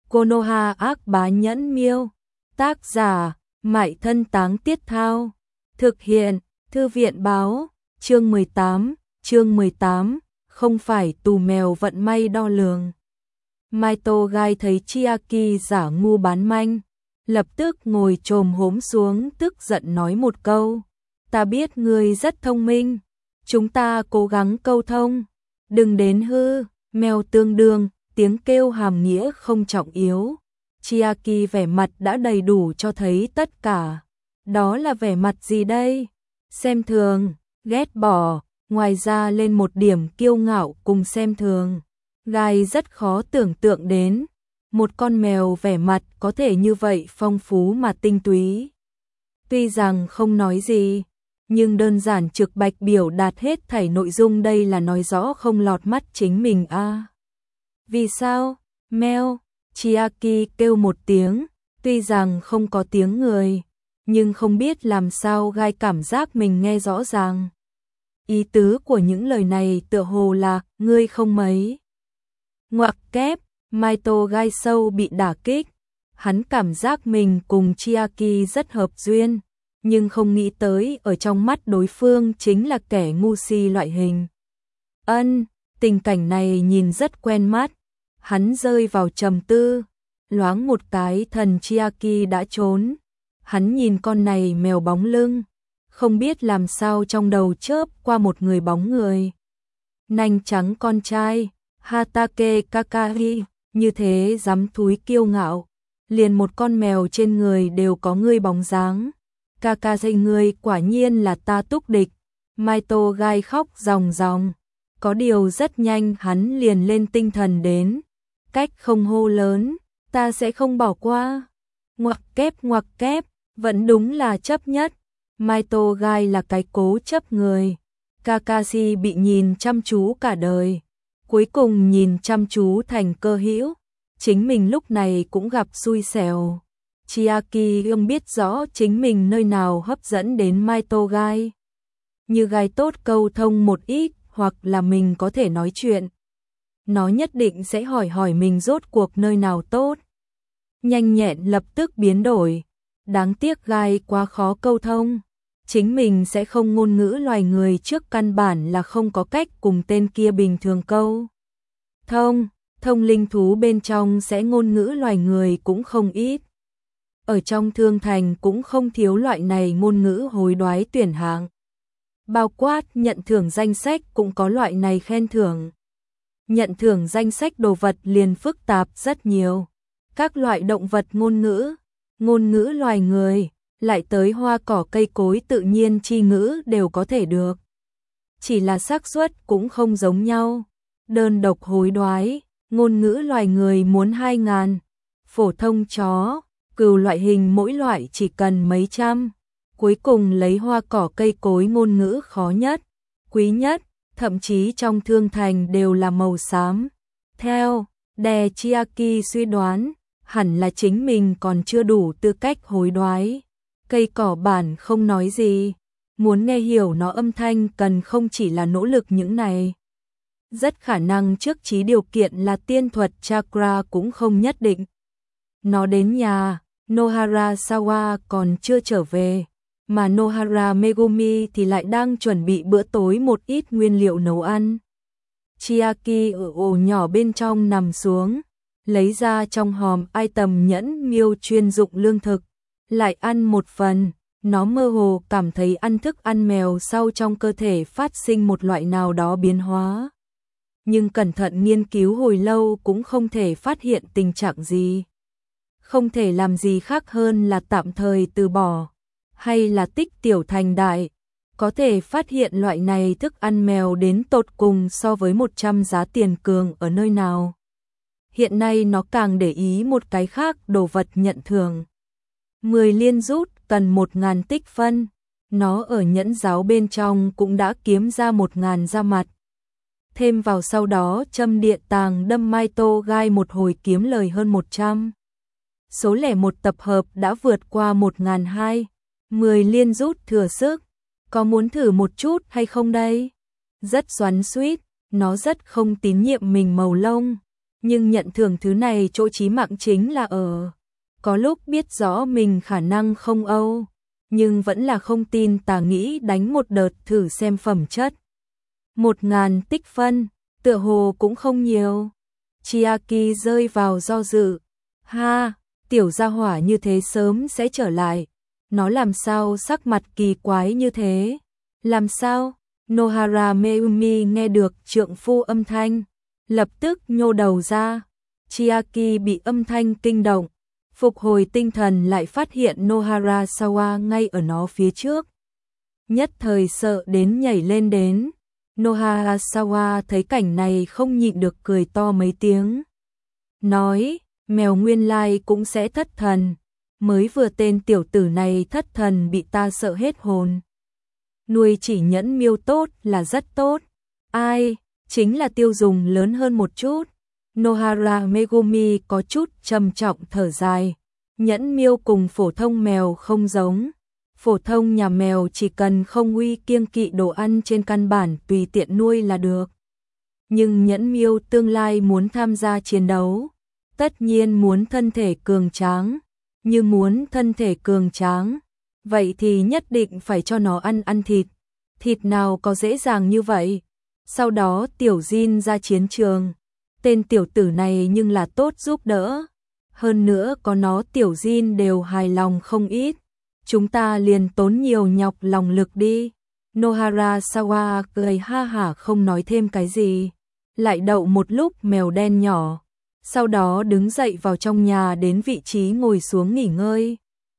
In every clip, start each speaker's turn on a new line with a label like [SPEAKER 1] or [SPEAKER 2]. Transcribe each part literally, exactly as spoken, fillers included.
[SPEAKER 1] Konoha ác bá nhẫn miêu. Tác giả, Mại Thân Táng Tiết Thao. Thực hiện, Thư viện báo. Chương mười tám, chương mười tám, không phải tù mèo vận may đo lường. Maito Gai thấy Chiaki giả ngu bán manh, lập tức ngồi chồm hốm xuống tức giận nói một câu. Ta biết ngươi rất thông minh, chúng ta cố gắng câu thông, đừng đến hư, mèo tương đương, tiếng kêu hàm nghĩa không trọng yếu. Chiaki vẻ mặt đã đầy đủ cho thấy tất cả. Đó là vẻ mặt gì đây? Xem thường, ghét bỏ, ngoài ra lên một điểm kiêu ngạo cùng xem thường. Gai rất khó tưởng tượng đến, một con mèo vẻ mặt có thể như vậy phong phú mà tinh túy. Tuy rằng không nói gì, nhưng đơn giản trực bạch biểu đạt hết thảy nội dung đây là nói rõ không lọt mắt chính mình a. À. Vì sao? Mèo, Chiaki kêu một tiếng, tuy rằng không có tiếng người, nhưng không biết làm sao Gai cảm giác mình nghe rõ ràng. Ý tứ của những lời này tựa hồ là, ngươi không mấy. Ngoặc kép, Maito Gai sâu bị đả kích, hắn cảm giác mình cùng Chiaki rất hợp duyên, nhưng không nghĩ tới ở trong mắt đối phương chính là kẻ ngu si loại hình. Ân, tình cảnh này nhìn rất quen mắt, hắn rơi vào trầm tư, loáng một cái thần Chiaki đã trốn, hắn nhìn con này mèo bóng lưng, không biết làm sao trong đầu chớp qua một người bóng người. Nanh trắng con trai, Hatake Kakahi, như thế dám thúi kiêu ngạo, liền một con mèo trên người đều có ngươi bóng dáng. Kakahi ngươi quả nhiên là ta túc địch. Maito Gai khóc ròng ròng, có điều rất nhanh hắn liền lên tinh thần đến, cách không hô lớn, ta sẽ không bỏ qua. Ngoặc kép ngoặc kép, vẫn đúng là chấp nhất. Maito Gai là cái cố chấp người. Kakashi bị nhìn chăm chú cả đời, cuối cùng nhìn chăm chú thành cơ hữu, chính mình lúc này cũng gặp xui xẻo. Chiaki ương biết rõ chính mình nơi nào hấp dẫn đến Maito Gai. Như Gai tốt câu thông một ít, hoặc là mình có thể nói chuyện, nó nhất định sẽ hỏi hỏi mình rốt cuộc nơi nào tốt. Nhanh nhẹn lập tức biến đổi, đáng tiếc Gai quá khó câu thông. Chính mình sẽ không ngôn ngữ loài người trước căn bản là không có cách cùng tên kia bình thường câu thông, thông linh thú bên trong sẽ ngôn ngữ loài người cũng không ít. Ở trong thương thành cũng không thiếu loại này ngôn ngữ hối đoái tuyển hạng. Bao quát nhận thưởng danh sách cũng có loại này khen thưởng. Nhận thưởng danh sách đồ vật liền phức tạp rất nhiều. Các loại động vật ngôn ngữ, ngôn ngữ loài người, lại tới hoa cỏ cây cối tự nhiên chi ngữ đều có thể được. Chỉ là xác suất cũng không giống nhau. Đơn độc hối đoái, ngôn ngữ loài người muốn hai ngàn, phổ thông chó, cừu loại hình mỗi loại chỉ cần mấy trăm. Cuối cùng lấy hoa cỏ cây cối ngôn ngữ khó nhất, quý nhất, thậm chí trong thương thành đều là màu xám. Theo Đè Chiaki suy đoán, hẳn là chính mình còn chưa đủ tư cách hối đoái. Cây cỏ bản không nói gì, muốn nghe hiểu nó âm thanh cần không chỉ là nỗ lực những này. Rất khả năng trước trí điều kiện là tiên thuật chakra cũng không nhất định. Nó đến nhà, Nohara Sawa còn chưa trở về, mà Nohara Megumi thì lại đang chuẩn bị bữa tối một ít nguyên liệu nấu ăn. Chiaki ở ổ nhỏ bên trong nằm xuống, lấy ra trong hòm item nhẫn miêu chuyên dụng lương thực, lại ăn một phần. Nó mơ hồ cảm thấy ăn thức ăn mèo sau trong cơ thể phát sinh một loại nào đó biến hóa. Nhưng cẩn thận nghiên cứu hồi lâu cũng không thể phát hiện tình trạng gì. Không thể làm gì khác hơn là tạm thời từ bỏ, hay là tích tiểu thành đại. Có thể phát hiện loại này thức ăn mèo đến tột cùng so với một trăm giá tiền cường ở nơi nào. Hiện nay nó càng để ý một cái khác, đồ vật nhận thưởng. mười liên rút cần một ngàn tích phân, nó ở nhẫn giáo bên trong cũng đã kiếm ra một ngàn ra mặt. Thêm vào sau đó châm điện tàng đâm Maito Gai một hồi kiếm lời hơn một trăm. Số lẻ một tập hợp đã vượt qua một ngàn hai, mười liên rút thừa sức, có muốn thử một chút hay không đây? Rất xoắn xuýt, nó rất không tín nhiệm mình màu lông, Nhưng nhận thưởng thứ này chỗ chí mạng chính là ở. Có lúc biết rõ mình khả năng không âu, nhưng vẫn là không tin tà nghĩ đánh một đợt thử xem phẩm chất. Một ngàn tích phân, tựa hồ cũng không nhiều. Chiaki rơi vào do dự. Ha, tiểu gia hỏa như thế sớm sẽ trở lại. Nó làm sao sắc mặt kỳ quái như thế? Làm sao? Nohara Meumi nghe được trượng phu âm thanh, lập tức nhô đầu ra. Chiaki bị âm thanh kinh động, phục hồi tinh thần lại phát hiện Nohara Sawa ngay ở nó phía trước. Nhất thời sợ đến nhảy lên đến. Nohara Sawa thấy cảnh này không nhịn được cười to mấy tiếng. Nói, mèo nguyên lai cũng sẽ thất thần. Mới vừa tên tiểu tử này thất thần bị ta sợ hết hồn. Nuôi chỉ nhẫn miêu tốt là rất tốt. Ai, chính là tiêu dùng lớn hơn một chút. Nohara Megumi có chút trầm trọng thở dài. Nhẫn miêu cùng phổ thông mèo không giống. Phổ thông nhà mèo chỉ cần không uy kiêng kỵ đồ ăn trên căn bản tùy tiện nuôi là được. Nhưng nhẫn miêu tương lai muốn tham gia chiến đấu, tất nhiên muốn thân thể cường tráng. Như muốn thân thể cường tráng, vậy thì nhất định phải cho nó ăn ăn thịt. Thịt nào có dễ dàng như vậy? Sau đó tiểu Jin ra chiến trường. Tên tiểu tử này nhưng là tốt giúp đỡ. Hơn nữa có nó tiểu Jin đều hài lòng không ít. Chúng ta liền tốn nhiều nhọc lòng lực đi. Nohara Sawa cười ha hả không nói thêm cái gì. Lại đậu một lúc mèo đen nhỏ. Sau đó đứng dậy vào trong nhà đến vị trí ngồi xuống nghỉ ngơi.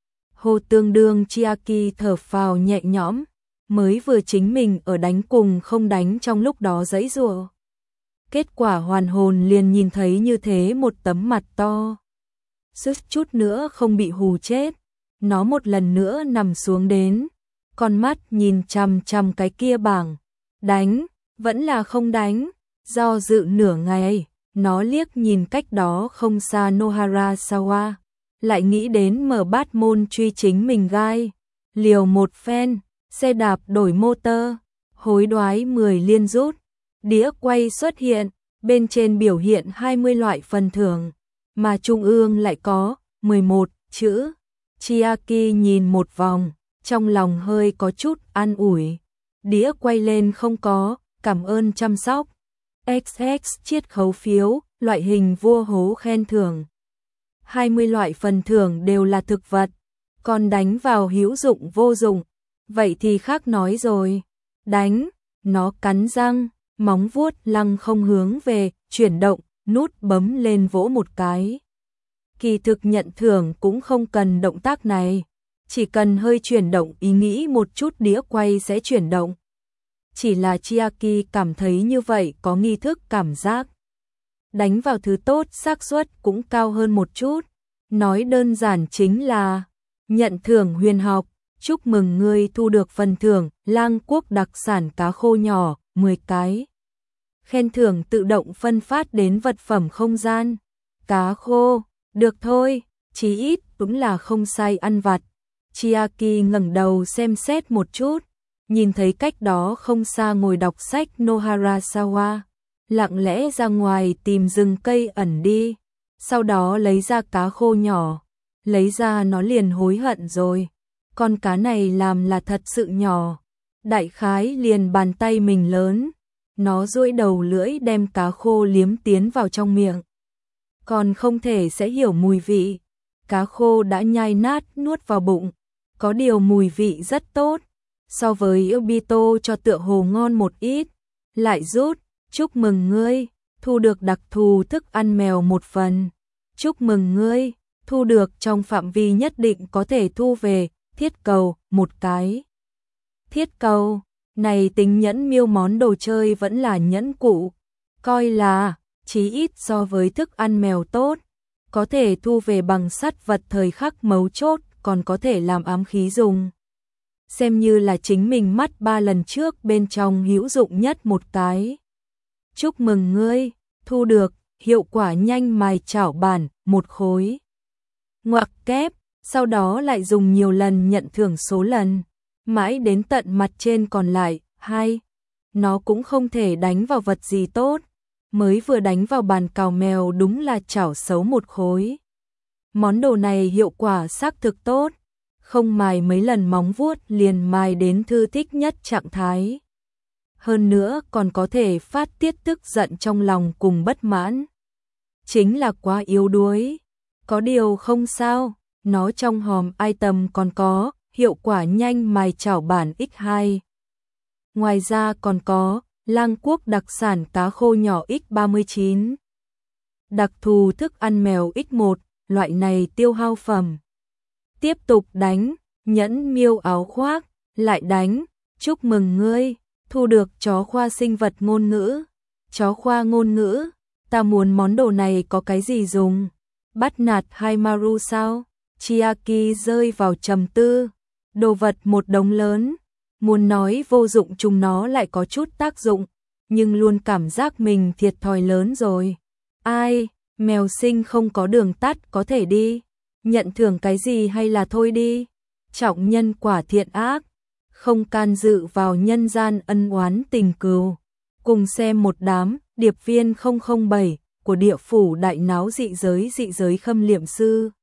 [SPEAKER 1] Hồ tương đương Chiaki thở phào nhẹ nhõm. Mới vừa chính mình ở đánh cùng không đánh trong lúc đó giãy giụa. Kết quả hoàn hồn liền nhìn thấy như thế một tấm mặt to. Suýt chút nữa không bị hù chết. Nó một lần nữa nằm xuống đến. Con mắt nhìn chằm chằm cái kia bảng. Đánh, vẫn là không đánh. Do dự nửa ngày, nó liếc nhìn cách đó không xa Nohara Sawa. Lại nghĩ đến mở bát môn truy chính mình gai. Liều một phen, xe đạp đổi motor. Hối đoái mười liên rút. Đĩa quay xuất hiện, bên trên biểu hiện hai mươi loại phần thưởng, mà trung ương lại có mười một chữ. Chiaki nhìn một vòng, trong lòng hơi có chút an ủi. Đĩa quay lên không có, cảm ơn chăm sóc. ích ích chiết khấu phiếu, loại hình vua hố khen thưởng. hai mươi loại phần thưởng đều là thực vật, còn đánh vào hữu dụng vô dụng. Vậy thì khác nói rồi. Đánh, nó cắn răng, móng vuốt lăng không hướng về, chuyển động, nút bấm lên vỗ một cái. Kỳ thực nhận thưởng cũng không cần động tác này, chỉ cần hơi chuyển động ý nghĩ một chút đĩa quay sẽ chuyển động. Chỉ là Chiaki cảm thấy như vậy có nghi thức cảm giác. Đánh vào thứ tốt xác suất cũng cao hơn một chút. Nói đơn giản chính là nhận thưởng huyền học, chúc mừng ngươi thu được phần thưởng Lang Quốc đặc sản cá khô nhỏ, mười cái. Khen thưởng tự động phân phát đến vật phẩm không gian. Cá khô, được thôi, chí ít cũng là không sai ăn vặt. Chiaki ngẩng đầu xem xét một chút, nhìn thấy cách đó không xa ngồi đọc sách Nohara Sawa, lặng lẽ ra ngoài tìm rừng cây ẩn đi, sau đó lấy ra cá khô nhỏ, lấy ra nó liền hối hận rồi. Con cá này làm là thật sự nhỏ, đại khái liền bàn tay mình lớn. Nó duỗi đầu lưỡi đem cá khô liếm tiến vào trong miệng. Còn không thể sẽ hiểu mùi vị. Cá khô đã nhai nát nuốt vào bụng. Có điều mùi vị rất tốt. So với Obito cho tựa hồ ngon một ít. Lại rút, chúc mừng ngươi, thu được đặc thù thức ăn mèo một phần. Chúc mừng ngươi, thu được trong phạm vi nhất định có thể thu về, thiết cầu, một cái. Thiết cầu. Này tính nhẫn miêu món đồ chơi vẫn là nhẫn cụ, coi là chí ít so với thức ăn mèo tốt, có thể thu về bằng sắt vật thời khắc mấu chốt, còn có thể làm ám khí dùng. Xem như là chính mình mắt ba lần trước bên trong hữu dụng nhất một cái. Chúc mừng ngươi, thu được hiệu quả nhanh mài chảo bản, một khối. Ngoặc kép, sau đó lại dùng nhiều lần nhận thưởng số lần. Mãi đến tận mặt trên còn lại, hai. Nó cũng không thể đánh vào vật gì tốt. mới vừa đánh vào bàn cào mèo đúng là chảo xấu một khối. Món đồ này hiệu quả xác thực tốt, không mài mấy lần móng vuốt liền mài đến thư thích nhất trạng thái. Hơn nữa còn có thể phát tiết tức giận trong lòng cùng bất mãn. Chính là quá yếu đuối. Có điều không sao, nó trong hòm item còn có hiệu quả nhanh mài chảo bản nhân hai. Ngoài ra còn có Lang Quốc đặc sản cá khô nhỏ nhân ba mươi chín. Đặc thù thức ăn mèo nhân một, loại này tiêu hao phẩm. Tiếp tục đánh, nhẫn miêu áo khoác, lại đánh, chúc mừng ngươi, thu được chó khoa sinh vật ngôn ngữ. Chó khoa ngôn ngữ, ta muốn món đồ này có cái gì dùng? Bắt nạt Haimaru sao? Chiaki rơi vào trầm tư, đồ vật một đống lớn, muốn nói vô dụng chúng nó lại có chút tác dụng, nhưng luôn cảm giác mình thiệt thòi lớn rồi. Ai, mèo sinh không có đường tắt có thể đi, nhận thưởng cái gì hay là thôi đi. Trọng nhân quả thiện ác, không can dự vào nhân gian ân oán tình cừu. Cùng xem một đám điệp viên không không bảy của địa phủ đại náo dị giới dị giới khâm liệm sư.